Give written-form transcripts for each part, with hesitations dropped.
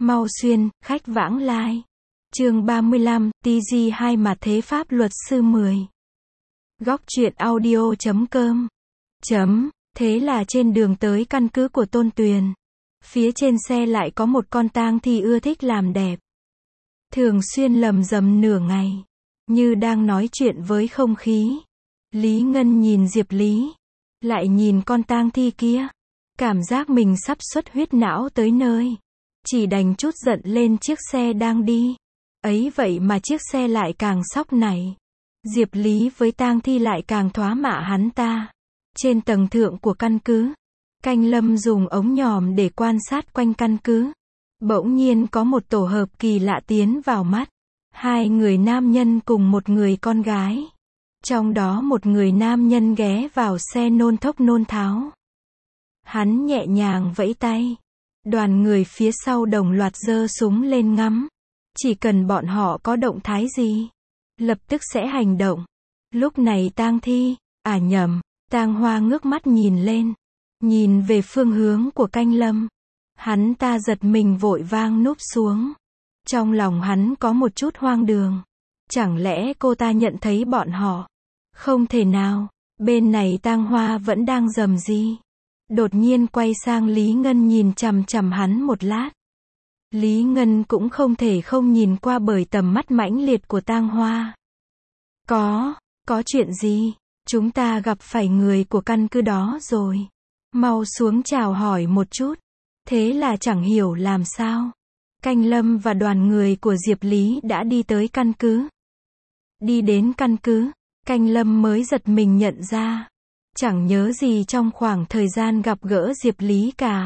Mau xuyên, khách vãng lai. Chương 35, TG2 mà thế pháp luật sư 10. Góc truyện audio.com. Thế là trên đường tới căn cứ của Tôn Tuyền. Phía trên xe lại có một con tang thi ưa thích làm đẹp. Thường xuyên lầm rầm nửa ngày. Như đang nói chuyện với không khí. Lý Ngân nhìn Diệp Lý. Lại nhìn con tang thi kia. Cảm giác mình sắp xuất huyết não tới nơi. Chỉ đành chút giận lên chiếc xe đang đi. Ấy vậy mà chiếc xe lại càng sóc nảy. Diệp Lý với tang thi lại càng thoá mạ hắn ta. Trên tầng thượng của căn cứ, Canh Lâm dùng ống nhòm để quan sát quanh căn cứ. Bỗng nhiên có một tổ hợp kỳ lạ tiến vào mắt. Hai người nam nhân cùng một người con gái. Trong đó một người nam nhân ghé vào xe nôn thốc nôn tháo. Hắn nhẹ nhàng vẫy tay. Đoàn người phía sau đồng loạt giơ súng lên ngắm. Chỉ cần bọn họ có động thái gì, lập tức sẽ hành động. Lúc này tang thi, nhầm, Tang Hoa ngước mắt nhìn lên. Nhìn về phương hướng của Canh Lâm. Hắn ta giật mình vội vang núp xuống. Trong lòng hắn có một chút hoang đường. Chẳng lẽ cô ta nhận thấy bọn họ? Không thể nào, bên này Tang Hoa vẫn đang rầm rì. Đột nhiên quay sang Lý Ngân nhìn chằm chằm hắn một lát. Lý Ngân cũng không thể không nhìn qua bởi tầm mắt mãnh liệt của Tang Hoa. Có chuyện gì? Chúng ta gặp phải người của căn cứ đó rồi. Mau xuống chào hỏi một chút. Thế là chẳng hiểu làm sao. Canh Lâm và đoàn người của Diệp Lý đã đi tới căn cứ. Đi đến căn cứ, Canh Lâm mới giật mình nhận ra. Chẳng nhớ gì trong khoảng thời gian gặp gỡ Diệp Lý cả.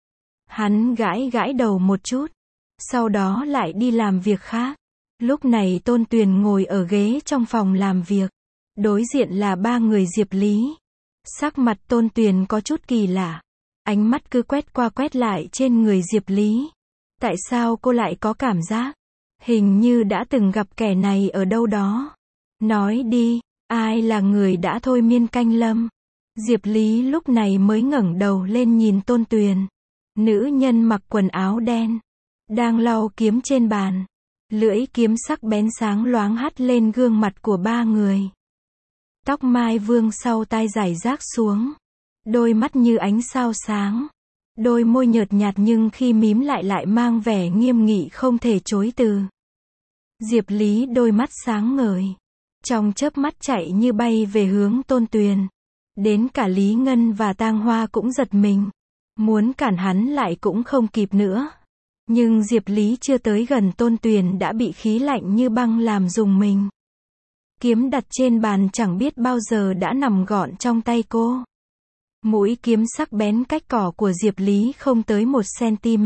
Hắn gãi đầu một chút. Sau đó lại đi làm việc khác. Lúc này Tôn Tuyền ngồi ở ghế trong phòng làm việc. Đối diện là ba người Diệp Lý. Sắc mặt Tôn Tuyền có chút kỳ lạ. Ánh mắt cứ quét qua quét lại trên người Diệp Lý. Tại sao cô lại có cảm giác hình như đã từng gặp kẻ này ở đâu đó? Nói đi, ai là người đã thôi miên Canh Lâm? Diệp Lý lúc này mới ngẩng đầu lên nhìn Tôn Tuyền. Nữ nhân mặc quần áo đen, đang lau kiếm trên bàn. Lưỡi kiếm sắc bén sáng loáng hắt lên gương mặt của ba người. Tóc mai vương sau tai rải rác xuống. Đôi mắt như ánh sao sáng. Đôi môi nhợt nhạt nhưng khi mím lại mang vẻ nghiêm nghị không thể chối từ. Diệp Lý đôi mắt sáng ngời. Trong chớp mắt chạy như bay về hướng Tôn Tuyền. Đến cả Lý Ngân và Tang Hoa cũng giật mình. Muốn cản hắn lại cũng không kịp nữa. Nhưng Diệp Lý chưa tới gần Tôn Tuyền đã bị khí lạnh như băng làm rùng mình. Kiếm đặt trên bàn chẳng biết bao giờ đã nằm gọn trong tay cô. Mũi kiếm sắc bén cách cỏ của Diệp Lý không tới 1 cm.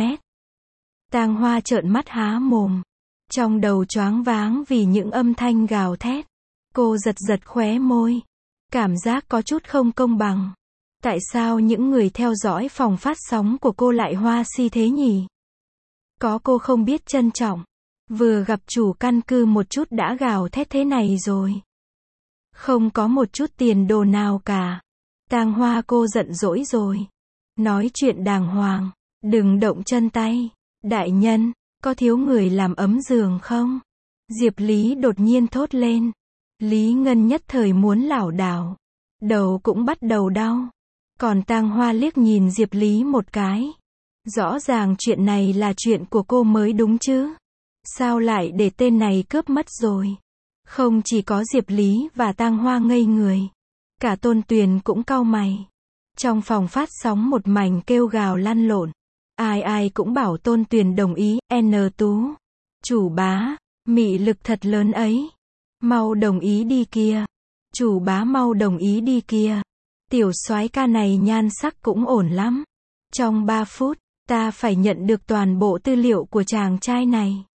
Tang Hoa trợn mắt há mồm. Trong đầu choáng váng vì những âm thanh gào thét. Cô giật khóe môi. Cảm giác có chút không công bằng. Tại sao những người theo dõi phòng phát sóng của cô lại hoa si thế nhỉ? Có cô không biết trân trọng. Vừa gặp chủ căn cứ một chút đã gào thét thế này rồi. Không có một chút tiền đồ nào cả. Tang Hoa cô giận dỗi rồi. Nói chuyện đàng hoàng. Đừng động chân tay. Đại nhân, có thiếu người làm ấm giường không? Diệp Lý đột nhiên thốt lên. Lý Ngân nhất thời muốn lảo đảo. Đầu cũng bắt đầu đau. Còn Tang Hoa liếc nhìn Diệp Lý một cái. Rõ ràng chuyện này là chuyện của cô mới đúng chứ. Sao lại để tên này cướp mất rồi? Không chỉ có Diệp Lý và Tang Hoa ngây người. Cả Tôn Tuyền cũng cau mày. Trong phòng phát sóng một mảnh kêu gào lăn lộn. Ai cũng bảo Tôn Tuyền đồng ý. Tú. Chủ bá, mị lực thật lớn ấy. Mau đồng ý đi kia. Chủ bá mau đồng ý đi kia. Tiểu soái ca này nhan sắc cũng ổn lắm. Trong 3 phút, ta phải nhận được toàn bộ tư liệu của chàng trai này.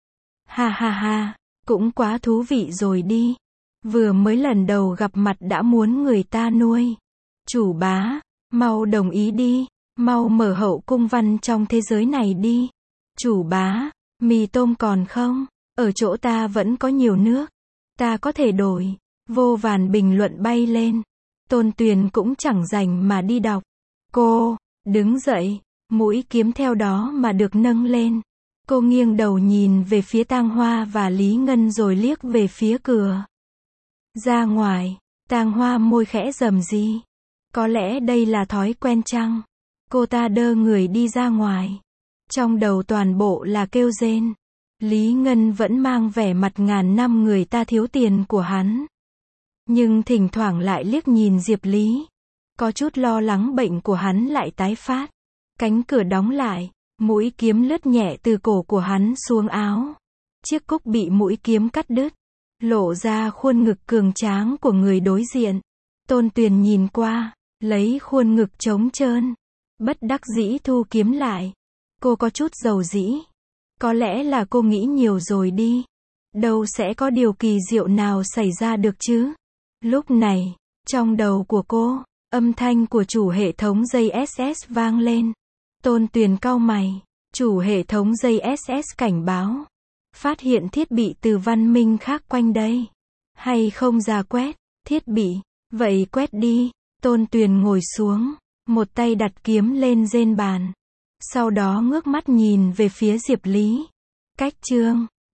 Ha, cũng quá thú vị rồi đi. Vừa mới lần đầu gặp mặt đã muốn người ta nuôi. Chủ bá, mau đồng ý đi. Mau mở hậu cung văn trong thế giới này đi. Chủ bá, mì tôm còn không? Ở chỗ ta vẫn có nhiều nước. Ta có thể đổi. Vô vàn bình luận bay lên. Tôn Tuyền cũng chẳng rảnh mà đi đọc. Cô, đứng dậy. Mũi kiếm theo đó mà được nâng lên. Cô nghiêng đầu nhìn về phía Tang Hoa và Lý Ngân rồi liếc về phía cửa. Ra ngoài, Tang Hoa môi khẽ rầm rì. Có lẽ đây là thói quen chăng? Cô ta đơ người đi ra ngoài. Trong đầu toàn bộ là kêu rên. Lý Ngân vẫn mang vẻ mặt ngàn năm người ta thiếu tiền của hắn. Nhưng thỉnh thoảng lại liếc nhìn Diệp Lý. Có chút lo lắng bệnh của hắn lại tái phát. Cánh cửa đóng lại, mũi kiếm lướt nhẹ từ cổ của hắn xuống áo. Chiếc cúc bị mũi kiếm cắt đứt, lộ ra khuôn ngực cường tráng của người đối diện. Tôn Tuyền nhìn qua, lấy khuôn ngực trống trơn, bất đắc dĩ thu kiếm lại. Cô có chút dầu dĩ. Có lẽ là cô nghĩ nhiều rồi đi. Đâu sẽ có điều kỳ diệu nào xảy ra được chứ? Lúc này, trong đầu của cô, âm thanh của chủ hệ thống dây SS vang lên. Tôn Tuyền cau mày. Chủ hệ thống dây SS cảnh báo. Phát hiện thiết bị từ văn minh khác quanh đây. Hay không ra quét thiết bị? Vậy quét đi. Tôn Tuyền ngồi xuống, một tay đặt kiếm lên rên bàn. Sau đó ngước mắt nhìn về phía Diệp Lý. Cách chương